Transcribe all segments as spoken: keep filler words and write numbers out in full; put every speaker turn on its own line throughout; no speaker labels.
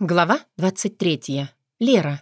Глава двадцать третья. Лера.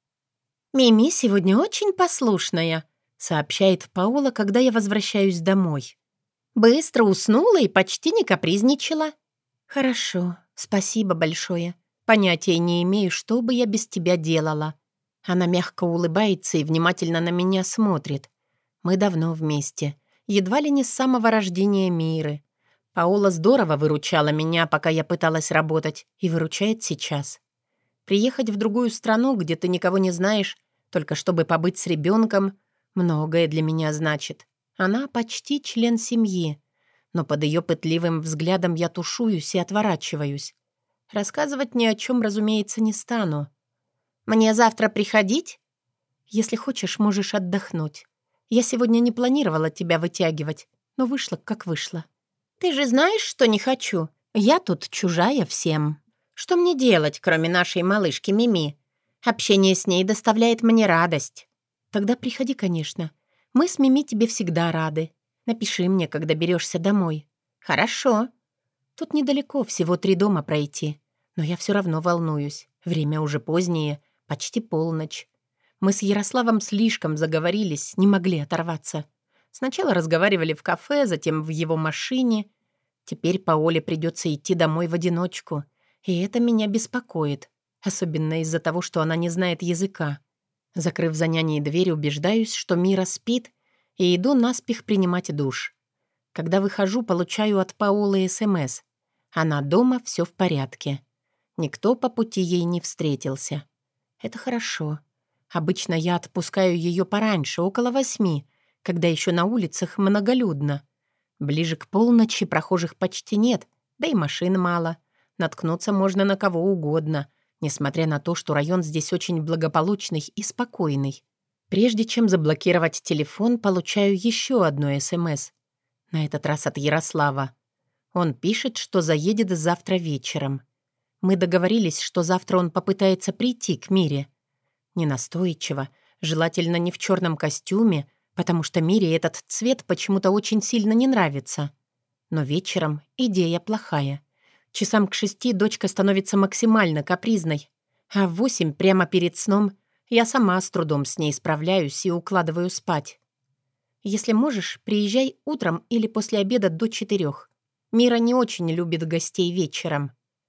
«Мими сегодня очень послушная», — сообщает Паула, когда я возвращаюсь домой. «Быстро уснула и почти не капризничала». «Хорошо, спасибо большое. Понятия не имею, что бы я без тебя делала». Она мягко улыбается и внимательно на меня смотрит. Мы давно вместе, едва ли не с самого рождения Миры. Паула здорово выручала меня, пока я пыталась работать, и выручает сейчас. Приехать в другую страну, где ты никого не знаешь, только чтобы побыть с ребенком, многое для меня значит. Она почти член семьи, но под ее пытливым взглядом я тушуюсь и отворачиваюсь. Рассказывать ни о чем, разумеется, не стану. «Мне завтра приходить?» «Если хочешь, можешь отдохнуть. Я сегодня не планировала тебя вытягивать, но вышло, как вышло». «Ты же знаешь, что не хочу. Я тут чужая всем. Что мне делать, кроме нашей малышки Мими? Общение с ней доставляет мне радость». «Тогда приходи, конечно. Мы с Мими тебе всегда рады. Напиши мне, когда берешься домой». «Хорошо». Тут недалеко, всего три дома пройти. Но я все равно волнуюсь. Время уже позднее, почти полночь. Мы с Ярославом слишком заговорились, не могли оторваться. Сначала разговаривали в кафе, затем в его машине. Теперь Паоле придется идти домой в одиночку. И это меня беспокоит. Особенно из-за того, что она не знает языка. Закрыв за няней дверь, убеждаюсь, что Мира спит, и иду наспех принимать душ. Когда выхожу, получаю от Паолы СМС. Она дома, все в порядке. Никто по пути ей не встретился. Это хорошо. Обычно я отпускаю ее пораньше, около восьми, когда еще на улицах многолюдно. Ближе к полночи прохожих почти нет, да и машин мало. Наткнуться можно на кого угодно, несмотря на то, что район здесь очень благополучный и спокойный. Прежде чем заблокировать телефон, получаю еще одно СМС. На этот раз от Ярослава. Он пишет, что заедет завтра вечером. Мы договорились, что завтра он попытается прийти к Мире. Ненастойчиво, желательно не в черном костюме, потому что Мире этот цвет почему-то очень сильно не нравится. Но вечером идея плохая. Часам к шести дочка становится максимально капризной, а в восемь, прямо перед сном, я сама с трудом с ней справляюсь и укладываю спать. Если можешь, приезжай утром или после обеда до четырех. Мира не очень любит гостей вечером.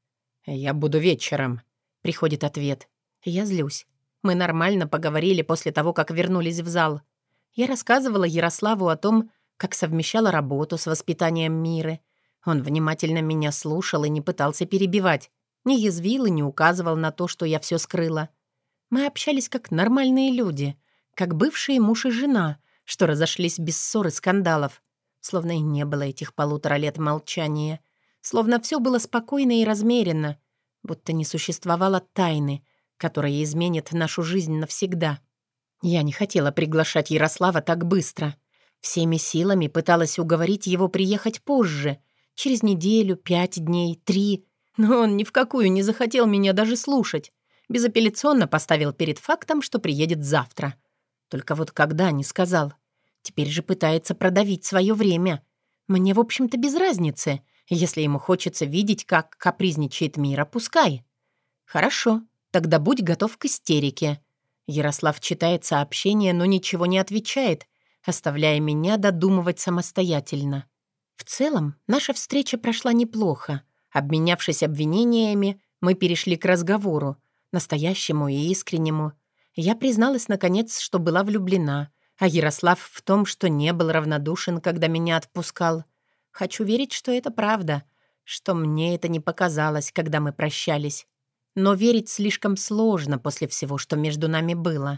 «Я буду вечером», — приходит ответ. Я злюсь. Мы нормально поговорили после того, как вернулись в зал. Я рассказывала Ярославу о том, как совмещала работу с воспитанием Миры. Он внимательно меня слушал и не пытался перебивать, не язвил и не указывал на то, что я все скрыла. Мы общались как нормальные люди, как бывшие муж и жена, что разошлись без ссор и скандалов. Словно и не было этих полутора лет молчания. Словно все было спокойно и размеренно, будто не существовало тайны, которая изменит нашу жизнь навсегда. Я не хотела приглашать Ярослава так быстро. Всеми силами пыталась уговорить его приехать позже, через неделю, пять дней, три. Но он ни в какую не захотел меня даже слушать. Безапелляционно поставил перед фактом, что приедет завтра. Только вот когда, не сказал. Теперь же пытается продавить свое время. Мне, в общем-то, без разницы. Если ему хочется видеть, как капризничает Мира, пускай. Хорошо, тогда будь готов к истерике. Ярослав читает сообщение, но ничего не отвечает, оставляя меня додумывать самостоятельно. В целом, наша встреча прошла неплохо. Обменявшись обвинениями, мы перешли к разговору, настоящему и искреннему. Я призналась, наконец, что была влюблена, а Ярослав в том, что не был равнодушен, когда меня отпускал. Хочу верить, что это правда, что мне это не показалось, когда мы прощались. Но верить слишком сложно после всего, что между нами было.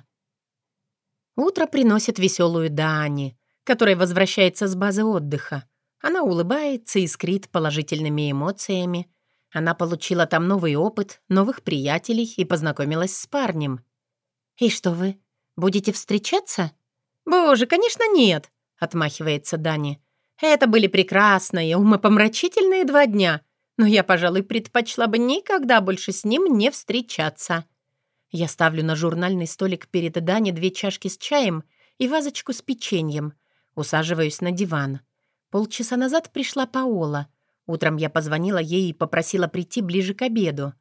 Утро приносит веселую Дани, которая возвращается с базы отдыха. Она улыбается и искрит положительными эмоциями. Она получила там новый опыт, новых приятелей и познакомилась с парнем. «И что вы, будете встречаться?» «Боже, конечно, нет!» — отмахивается Дани. «Это были прекрасные, умопомрачительные два дня, но я, пожалуй, предпочла бы никогда больше с ним не встречаться». Я ставлю на журнальный столик перед Дани две чашки с чаем и вазочку с печеньем. Усаживаюсь на диван. Полчаса назад пришла Паола. Утром я позвонила ей и попросила прийти ближе к обеду.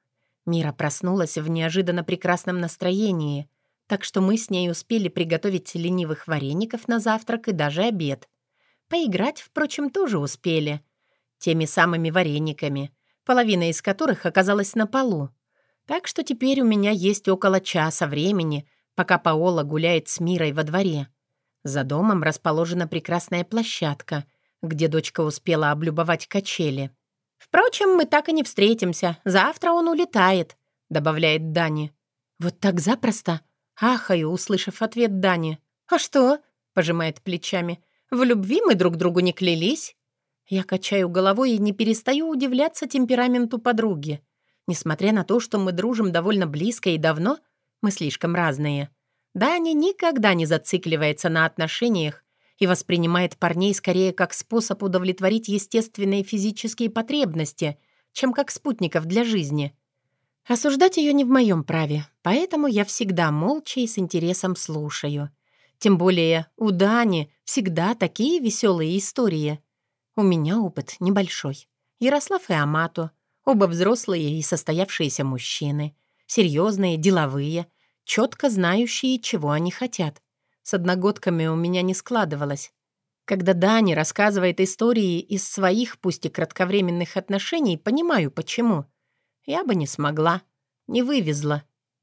Мира проснулась в неожиданно прекрасном настроении, так что мы с ней успели приготовить ленивых вареников на завтрак и даже обед. Поиграть, впрочем, тоже успели. Теми самыми варениками, половина из которых оказалась на полу. Так что теперь у меня есть около часа времени, пока Паола гуляет с Мирой во дворе. За домом расположена прекрасная площадка, где дочка успела облюбовать качели. «Впрочем, мы так и не встретимся. Завтра он улетает», — добавляет Дани. «Вот так запросто?» — ахаю, услышав ответ Дани. «А что?» — пожимает плечами. «В любви мы друг другу не клялись». Я качаю головой и не перестаю удивляться темпераменту подруги. Несмотря на то, что мы дружим довольно близко и давно, мы слишком разные. Дани никогда не зацикливается на отношениях и воспринимает парней скорее как способ удовлетворить естественные физические потребности, чем как спутников для жизни. Осуждать ее не в моем праве, поэтому я всегда молча и с интересом слушаю. Тем более у Дани всегда такие веселые истории. У меня опыт небольшой. Ярослав и Амато, оба взрослые и состоявшиеся мужчины, серьезные, деловые, четко знающие, чего они хотят. С одногодками у меня не складывалось. Когда Дани рассказывает истории из своих, пусть и кратковременных отношений, понимаю, почему. Я бы не смогла, не вывезла.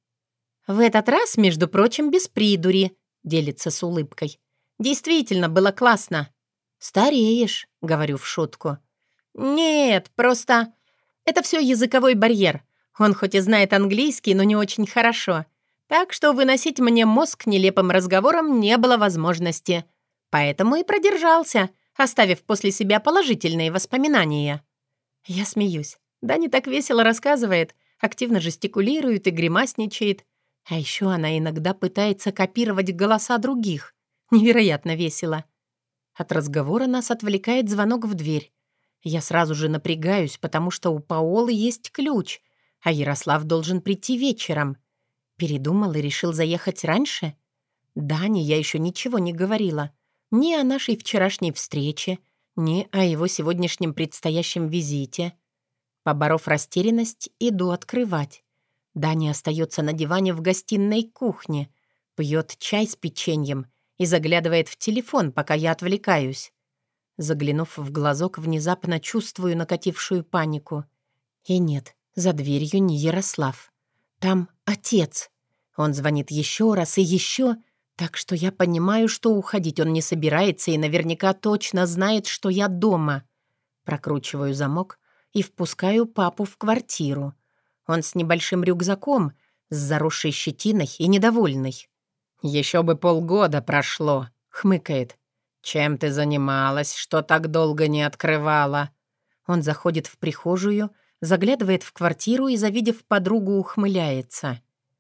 «В этот раз, между прочим, без придури», — делится с улыбкой. «Действительно, было классно». «Стареешь», — говорю в шутку. «Нет, просто это все языковой барьер. Он хоть и знает английский, но не очень хорошо. Так что выносить мне мозг нелепым разговором не было возможности. Поэтому и продержался, оставив после себя положительные воспоминания». Я смеюсь. Дани так весело рассказывает, активно жестикулирует и гримасничает. А еще она иногда пытается копировать голоса других. Невероятно весело. От разговора нас отвлекает звонок в дверь. Я сразу же напрягаюсь, потому что у Паолы есть ключ, а Ярослав должен прийти вечером. Передумал и решил заехать раньше? Дане я еще ничего не говорила. Ни о нашей вчерашней встрече, ни о его сегодняшнем предстоящем визите. Поборов растерянность, иду открывать. Даня остается на диване в гостиной кухне, пьет чай с печеньем и заглядывает в телефон, пока я отвлекаюсь. Заглянув в глазок, внезапно чувствую накатившую панику. И нет, за дверью не Ярослав. Там отец. Он звонит еще раз и еще, так что я понимаю, что уходить он не собирается и наверняка точно знает, что я дома. Прокручиваю замок и впускаю папу в квартиру. Он с небольшим рюкзаком, с заросшей щетиной и недовольный. «Еще бы полгода прошло», — хмыкает. «Чем ты занималась, что так долго не открывала?» Он заходит в прихожую, заглядывает в квартиру и, завидев подругу, ухмыляется.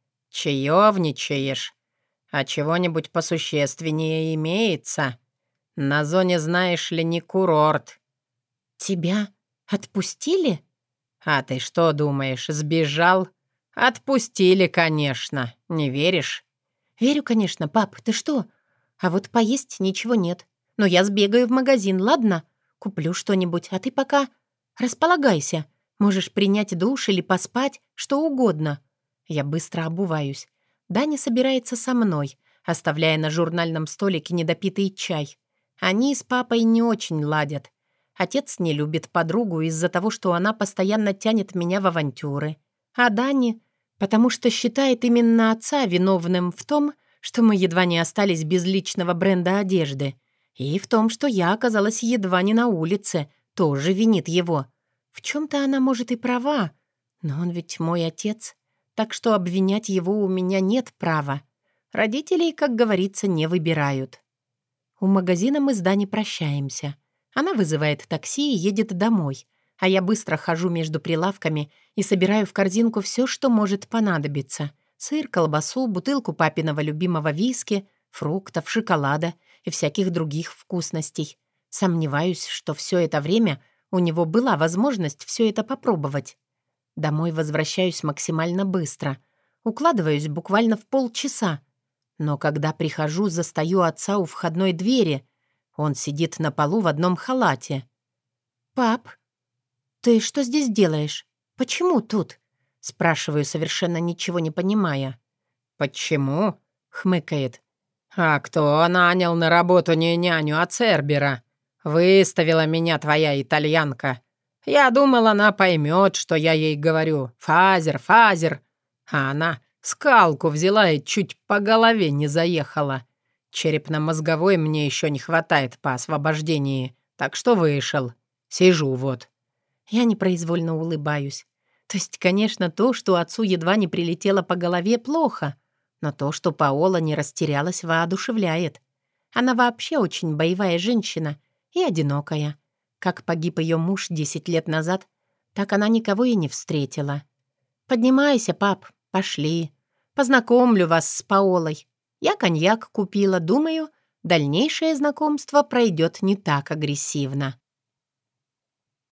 «Чаевничаешь? А чего-нибудь посущественнее имеется? На зоне, знаешь ли, не курорт». «Тебя отпустили?» «А ты что думаешь, сбежал?» «Отпустили, конечно. Не веришь?» «Верю, конечно, пап. Ты что? А вот поесть ничего нет. Но я сбегаю в магазин, ладно? Куплю что-нибудь, а ты пока располагайся. Можешь принять душ или поспать, что угодно». Я быстро обуваюсь. Даня собирается со мной, оставляя на журнальном столике недопитый чай. Они с папой не очень ладят. Отец не любит подругу из-за того, что она постоянно тянет меня в авантюры. А Дани, потому что считает именно отца виновным в том, что мы едва не остались без личного бренда одежды. И в том, что я оказалась едва не на улице, тоже винит его. В чем-то она, может, и права, но он ведь мой отец, так что обвинять его у меня нет права. Родителей, как говорится, не выбирают. У магазина мы с Даней прощаемся. Она вызывает такси и едет домой, а я быстро хожу между прилавками и собираю в корзинку все, что может понадобиться. Сыр, колбасу, бутылку папиного любимого виски, фруктов, шоколада и всяких других вкусностей. Сомневаюсь, что все это время у него была возможность все это попробовать. Домой возвращаюсь максимально быстро. Укладываюсь буквально в полчаса. Но когда прихожу, застаю отца у входной двери. Он сидит на полу в одном халате. «Пап, ты что здесь делаешь? Почему тут?» Спрашиваю, совершенно ничего не понимая. «Почему?» — хмыкает. «А кто нанял на работу не няню, а Цербера? Выставила меня твоя итальянка. Я думал, она поймет, что я ей говорю. Фазер, фазер. А она скалку взяла и чуть по голове не заехала. Черепно-мозговой мне еще не хватает по освобождении, так что вышел. Сижу вот». Я непроизвольно улыбаюсь. То есть, конечно, то, что отцу едва не прилетело по голове, плохо. Но то, что Паола не растерялась, воодушевляет. Она вообще очень боевая женщина и одинокая. Как погиб ее муж десять лет назад, так она никого и не встретила. «Поднимайся, пап, пошли. Познакомлю вас с Паолой. Я коньяк купила, думаю, дальнейшее знакомство пройдет не так агрессивно».